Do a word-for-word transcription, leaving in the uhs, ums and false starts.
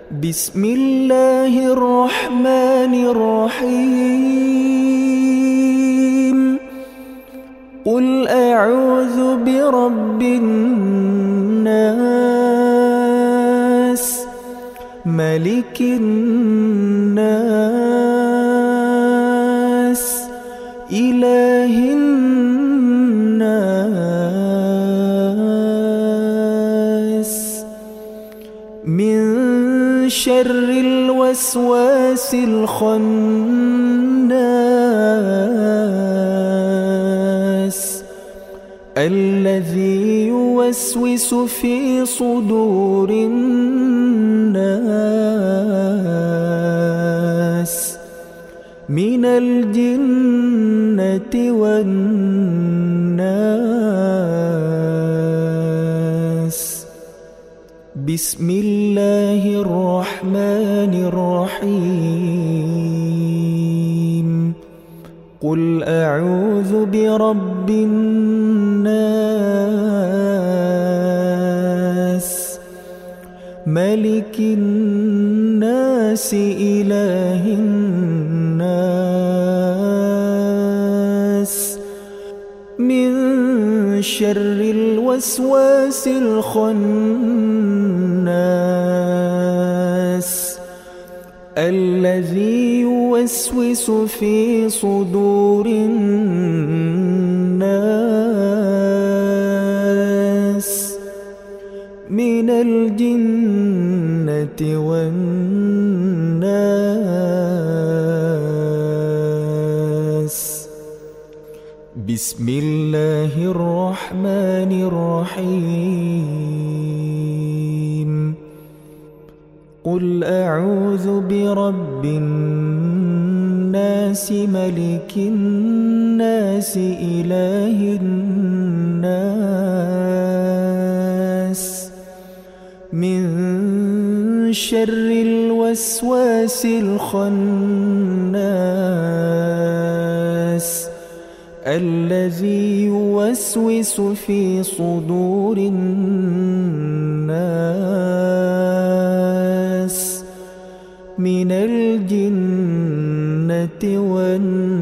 بسم الله الرحمن الرحيم قل أعوذ برب الناس ملك الناس إله الناس من شر الوسواس الخناس الذي يوسوس في صدور الناس من الجنة والناس. بسم الله الرحمن الرحيم قل أعوذ برب الناس ملك الناس إله الناس من شر الوسواس الخناس الذي يوسوس في صدور الناس من الجنة والناس. بسم الله الرحمن الرحيم قل أعوذ برب الناس ملك الناس إله الناس من شر الوسواس الخناس الذي يوسوس في صدور الناس من الجنة والناس.